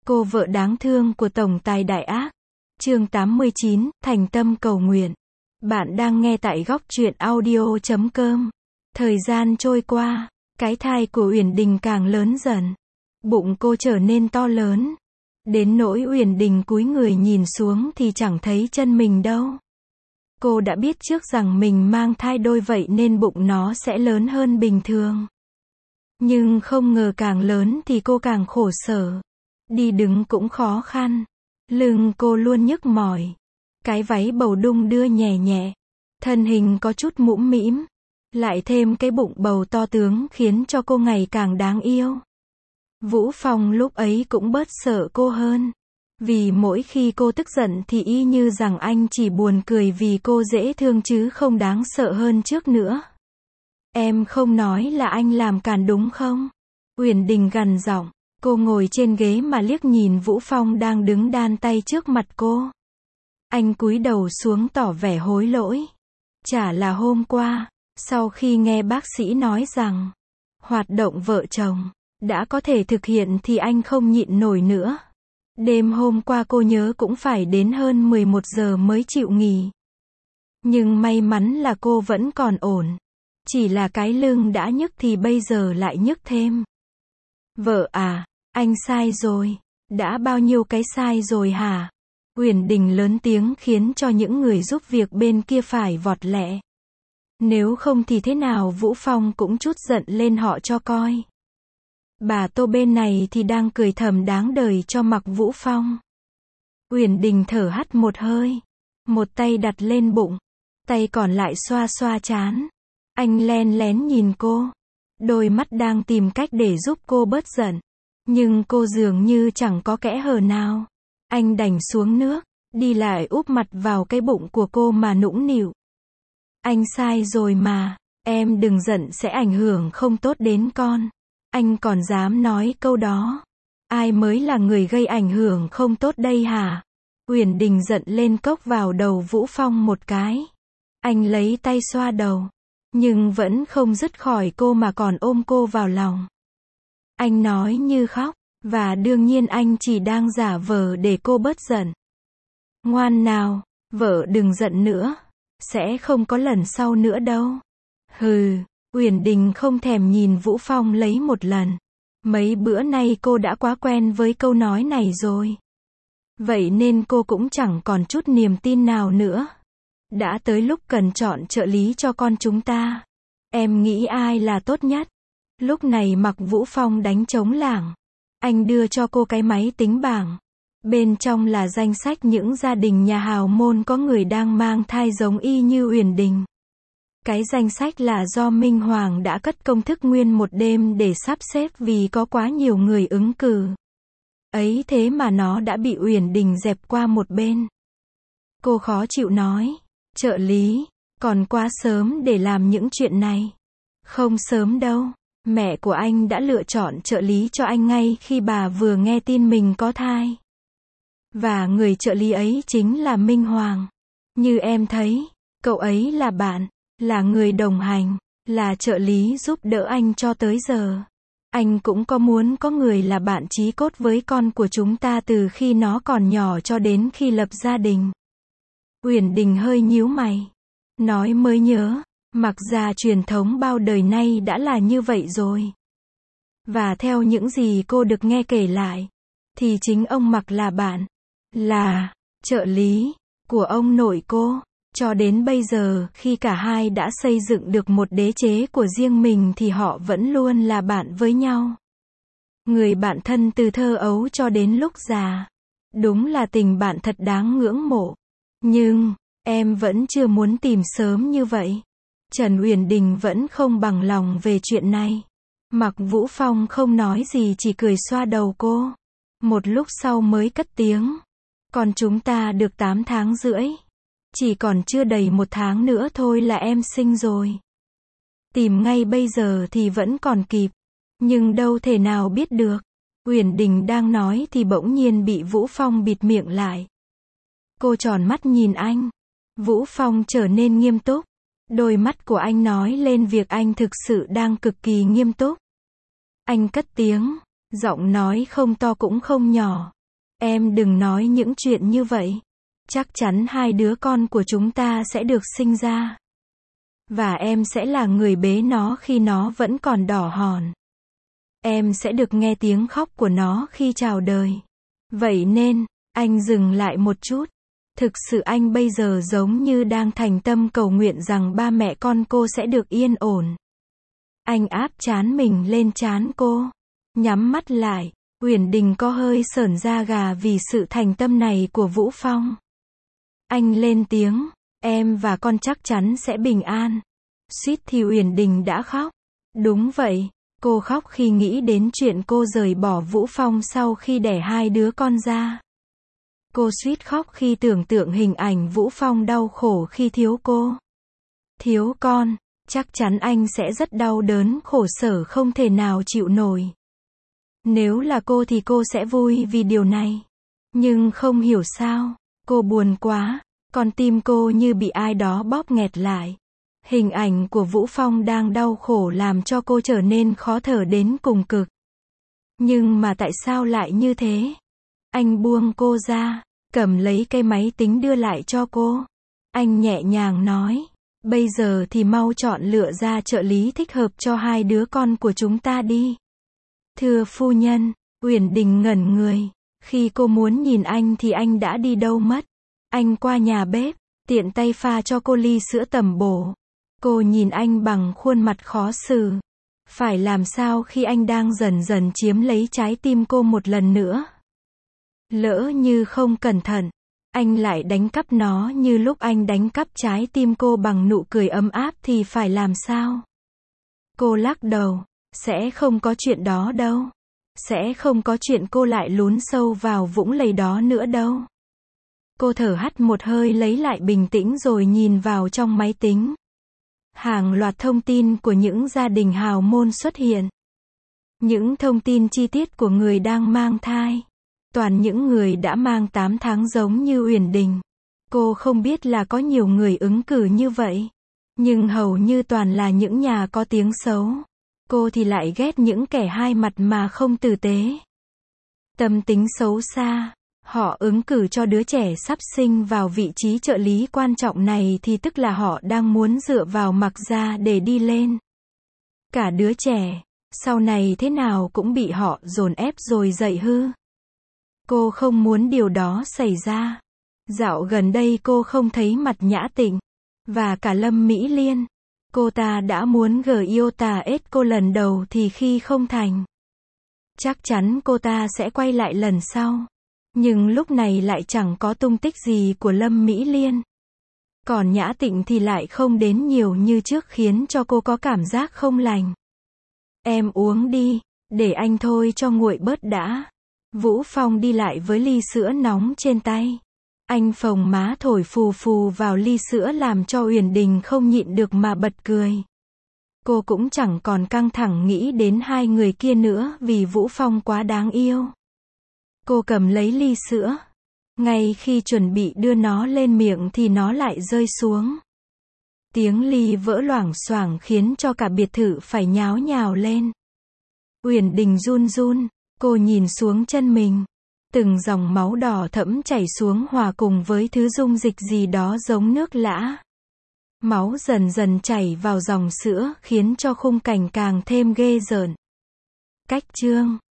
Cô vợ đáng thương của tổng tài đại ác. Chương 89, thành tâm cầu nguyện. Bạn đang nghe tại góc truyện audio.com. Thời gian trôi qua, cái thai của Uyển Đình càng lớn dần. Bụng cô trở nên to lớn. Đến nỗi Uyển Đình cúi người nhìn xuống thì chẳng thấy chân mình đâu. Cô đã biết trước rằng mình mang thai đôi vậy nên bụng nó sẽ lớn hơn bình thường. Nhưng không ngờ càng lớn thì cô càng khổ sở. Đi đứng cũng khó khăn. Lưng cô luôn nhức mỏi. Cái váy bầu đung đưa nhẹ nhẹ. Thân hình có chút mũm mĩm. Lại thêm cái bụng bầu to tướng khiến cho cô ngày càng đáng yêu. Vũ Phong lúc ấy cũng bớt sợ cô hơn. Vì mỗi khi cô tức giận thì y như rằng anh chỉ buồn cười vì cô dễ thương chứ không đáng sợ hơn trước nữa. Em không nói là anh làm càn đúng không? Uyển Đình gằn giọng. Cô ngồi trên ghế mà liếc nhìn Vũ Phong đang đứng đan tay trước mặt cô. Anh cúi đầu xuống tỏ vẻ hối lỗi. Chả là hôm qua, sau khi nghe bác sĩ nói rằng hoạt động vợ chồng đã có thể thực hiện thì anh không nhịn nổi nữa. Đêm hôm qua cô nhớ cũng phải đến hơn 11 giờ mới chịu nghỉ. Nhưng may mắn là cô vẫn còn ổn. Chỉ là cái lưng đã nhức thì bây giờ lại nhức thêm. Vợ à, anh sai rồi. Đã bao nhiêu cái sai rồi hả? Uyển Đình lớn tiếng khiến cho những người giúp việc bên kia phải vọt lẹ. Nếu không thì thế nào Vũ Phong cũng trút giận lên họ cho coi. Bà Tô bên này thì đang cười thầm đáng đời cho mặc Vũ Phong. Uyển Đình thở hắt một hơi. Một tay đặt lên bụng. Tay còn lại xoa xoa trán. Anh len lén nhìn cô. Đôi mắt đang tìm cách để giúp cô bớt giận. Nhưng cô dường như chẳng có kẽ hở nào. Anh đành xuống nước. Đi lại úp mặt vào cái bụng của cô mà nũng nịu. Anh sai rồi mà. Em đừng giận sẽ ảnh hưởng không tốt đến con. Anh còn dám nói câu đó. Ai mới là người gây ảnh hưởng không tốt đây hả? Uyển Đình giận lên cốc vào đầu Vũ Phong một cái. Anh lấy tay xoa đầu. Nhưng vẫn không dứt khỏi cô mà còn ôm cô vào lòng. Anh nói như khóc. Và đương nhiên anh chỉ đang giả vờ để cô bớt giận. Ngoan nào, vợ đừng giận nữa. Sẽ không có lần sau nữa đâu. Hừ, Uyển Đình không thèm nhìn Vũ Phong lấy một lần. Mấy bữa nay cô đã quá quen với câu nói này rồi. Vậy nên cô cũng chẳng còn chút niềm tin nào nữa. Đã tới lúc cần chọn trợ lý cho con chúng ta. Em nghĩ ai là tốt nhất? Lúc này mặc Vũ Phong đánh trống lảng. Anh đưa cho cô cái máy tính bảng. Bên trong là danh sách những gia đình nhà hào môn có người đang mang thai giống y như Uyển Đình. Cái danh sách là do Minh Hoàng đã cất công thức nguyên một đêm để sắp xếp vì có quá nhiều người ứng cử. Ấy thế mà nó đã bị Uyển Đình dẹp qua một bên. Cô khó chịu nói. Trợ lý, còn quá sớm để làm những chuyện này. Không sớm đâu. Mẹ của anh đã lựa chọn trợ lý cho anh ngay khi bà vừa nghe tin mình có thai. Và người trợ lý ấy chính là Minh Hoàng. Như em thấy, cậu ấy là bạn, là người đồng hành, là trợ lý giúp đỡ anh cho tới giờ. Anh cũng có muốn có người là bạn chí cốt với con của chúng ta từ khi nó còn nhỏ cho đến khi lập gia đình. Uyển Đình hơi nhíu mày. Nói mới nhớ. Mặc ra truyền thống bao đời nay đã là như vậy rồi. Và theo những gì cô được nghe kể lại, thì chính ông Mặc là bạn, là trợ lý của ông nội cô. Cho đến bây giờ, khi cả hai đã xây dựng được một đế chế của riêng mình thì họ vẫn luôn là bạn với nhau. Người bạn thân từ thơ ấu cho đến lúc già. Đúng là tình bạn thật đáng ngưỡng mộ. Nhưng, em vẫn chưa muốn tìm sớm như vậy. Trần Uyển Đình vẫn không bằng lòng về chuyện này. Mặc Vũ Phong không nói gì chỉ cười xoa đầu cô. Một lúc sau mới cất tiếng. Còn chúng ta được 8 tháng rưỡi. Chỉ còn chưa đầy 1 tháng nữa thôi là em sinh rồi. Tìm ngay bây giờ thì vẫn còn kịp. Nhưng đâu thể nào biết được. Uyển Đình đang nói thì bỗng nhiên bị Vũ Phong bịt miệng lại. Cô tròn mắt nhìn anh. Vũ Phong trở nên nghiêm túc. Đôi mắt của anh nói lên việc anh thực sự đang cực kỳ nghiêm túc. Anh cất tiếng, giọng nói không to cũng không nhỏ. Em đừng nói những chuyện như vậy. Chắc chắn hai đứa con của chúng ta sẽ được sinh ra. Và em sẽ là người bế nó khi nó vẫn còn đỏ hòn. Em sẽ được nghe tiếng khóc của nó khi chào đời. Vậy nên, anh dừng lại một chút. Thực sự anh bây giờ giống như đang thành tâm cầu nguyện rằng ba mẹ con cô sẽ được yên ổn. Anh áp trán mình lên trán cô. Nhắm mắt lại, Uyển Đình có hơi sởn da gà vì sự thành tâm này của Vũ Phong. Anh lên tiếng, em và con chắc chắn sẽ bình an. Suýt thì Uyển Đình đã khóc. Đúng vậy, cô khóc khi nghĩ đến chuyện cô rời bỏ Vũ Phong sau khi đẻ hai đứa con ra. Cô suýt khóc khi tưởng tượng hình ảnh Vũ Phong đau khổ khi thiếu cô. Thiếu con, chắc chắn anh sẽ rất đau đớn khổ sở không thể nào chịu nổi. Nếu là cô thì cô sẽ vui vì điều này. Nhưng không hiểu sao, cô buồn quá, con tim cô như bị ai đó bóp nghẹt lại. Hình ảnh của Vũ Phong đang đau khổ làm cho cô trở nên khó thở đến cùng cực. Nhưng mà tại sao lại như thế? Anh buông cô ra, cầm lấy cây máy tính đưa lại cho cô. Anh nhẹ nhàng nói, bây giờ thì mau chọn lựa ra trợ lý thích hợp cho hai đứa con của chúng ta đi. Thưa phu nhân, Uyển Đình ngẩn người. Khi cô muốn nhìn anh thì anh đã đi đâu mất. Anh qua nhà bếp, tiện tay pha cho cô ly sữa tầm bổ. Cô nhìn anh bằng khuôn mặt khó xử. Phải làm sao khi anh đang dần dần chiếm lấy trái tim cô một lần nữa? Lỡ như không cẩn thận, anh lại đánh cắp nó như lúc anh đánh cắp trái tim cô bằng nụ cười ấm áp thì phải làm sao? Cô lắc đầu, sẽ không có chuyện đó đâu. Sẽ không có chuyện cô lại lún sâu vào vũng lầy đó nữa đâu. Cô thở hắt một hơi lấy lại bình tĩnh rồi nhìn vào trong máy tính. Hàng loạt thông tin của những gia đình hào môn xuất hiện. Những thông tin chi tiết của người đang mang thai. Toàn những người đã mang 8 tháng giống như Uyển Đình. Cô không biết là có nhiều người ứng cử như vậy. Nhưng hầu như toàn là những nhà có tiếng xấu. Cô thì lại ghét những kẻ hai mặt mà không tử tế. Tâm tính xấu xa. Họ ứng cử cho đứa trẻ sắp sinh vào vị trí trợ lý quan trọng này thì tức là họ đang muốn dựa vào Mặc Gia để đi lên. Cả đứa trẻ, sau này thế nào cũng bị họ dồn ép rồi dạy hư. Cô không muốn điều đó xảy ra. Dạo gần đây cô không thấy mặt Nhã Tịnh. Và cả Lâm Mỹ Liên. Cô ta đã muốn yêu cô lần đầu thì khi không thành. Chắc chắn cô ta sẽ quay lại lần sau. Nhưng lúc này lại chẳng có tung tích gì của Lâm Mỹ Liên. Còn Nhã Tịnh thì lại không đến nhiều như trước khiến cho cô có cảm giác không lành. Em uống đi, để anh thôi cho nguội bớt đã. Vũ Phong đi lại với ly sữa nóng trên tay. Anh phồng má thổi phù phù vào ly sữa làm cho Uyển Đình không nhịn được mà bật cười. Cô cũng chẳng còn căng thẳng nghĩ đến hai người kia nữa vì Vũ Phong quá đáng yêu. Cô cầm lấy ly sữa. Ngay khi chuẩn bị đưa nó lên miệng thì nó lại rơi xuống. Tiếng ly vỡ loảng xoảng khiến cho cả biệt thự phải nháo nhào lên. Uyển Đình run run, cô nhìn xuống chân mình. Từng dòng máu đỏ thẫm chảy xuống hòa cùng với thứ dung dịch gì đó giống nước lã. Máu dần dần chảy vào dòng sữa khiến cho khung cảnh càng thêm ghê rợn. Cách chương